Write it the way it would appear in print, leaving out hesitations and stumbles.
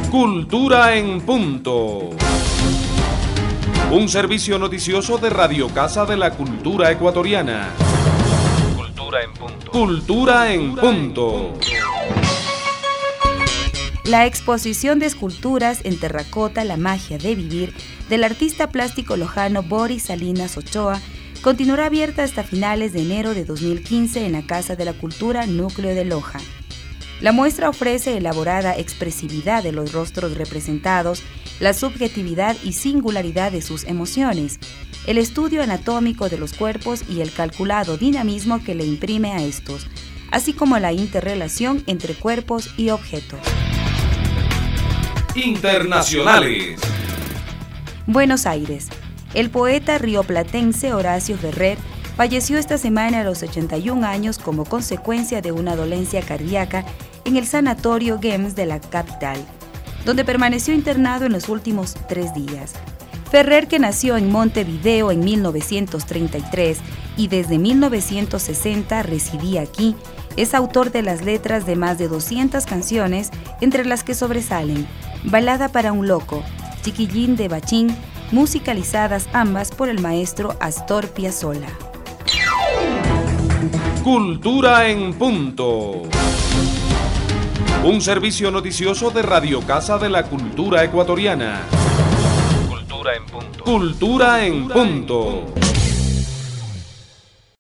Cultura en Punto. Un servicio noticioso de Radio Casa de la Cultura Ecuatoriana. Cultura en Punto. Cultura en Punto. La exposición de esculturas en terracota La magia de vivir del artista plástico lojano Boris Salinas Ochoa continuará abierta hasta finales de enero de 2015 en la Casa de la Cultura Núcleo de Loja. La muestra ofrece elaborada expresividad de los rostros representados, la subjetividad y singularidad de sus emociones, el estudio anatómico de los cuerpos y el calculado dinamismo que le imprime a estos, así como la interrelación entre cuerpos y objetos. Internacionales. Buenos Aires. El poeta rioplatense Horacio Ferrer falleció esta semana a los 81 años como consecuencia de una dolencia cardíaca en el Sanatorio GEMS de la capital, donde permaneció internado en los últimos 3 días. Ferrer, que nació en Montevideo en 1933 y desde 1960 residía aquí, es autor de las letras de más de 200 canciones, entre las que sobresalen Balada para un loco, Chiquillín de Bachín, musicalizadas ambas por el maestro Astor Piazzolla. Cultura en Punto. Un servicio noticioso de Radio Casa de la Cultura Ecuatoriana. Cultura en Punto. Cultura en Punto.